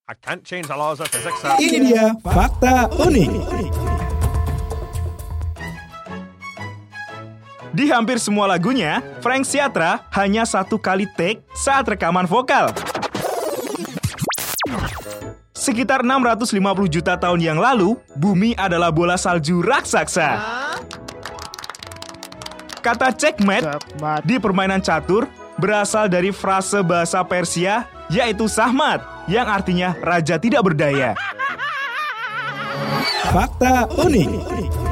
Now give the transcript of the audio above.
I can't change the laws of physics. Ini dia fakta unik. Di hampir semua lagunya, Frank Sinatra hanya satu kali take saat rekaman vokal. Sekitar 650 juta tahun yang lalu, bumi adalah bola salju raksasa. Kata checkmate di permainan catur berasal dari frase bahasa Persia, yaitu sahmat, yang artinya raja tidak berdaya. Fakta unik.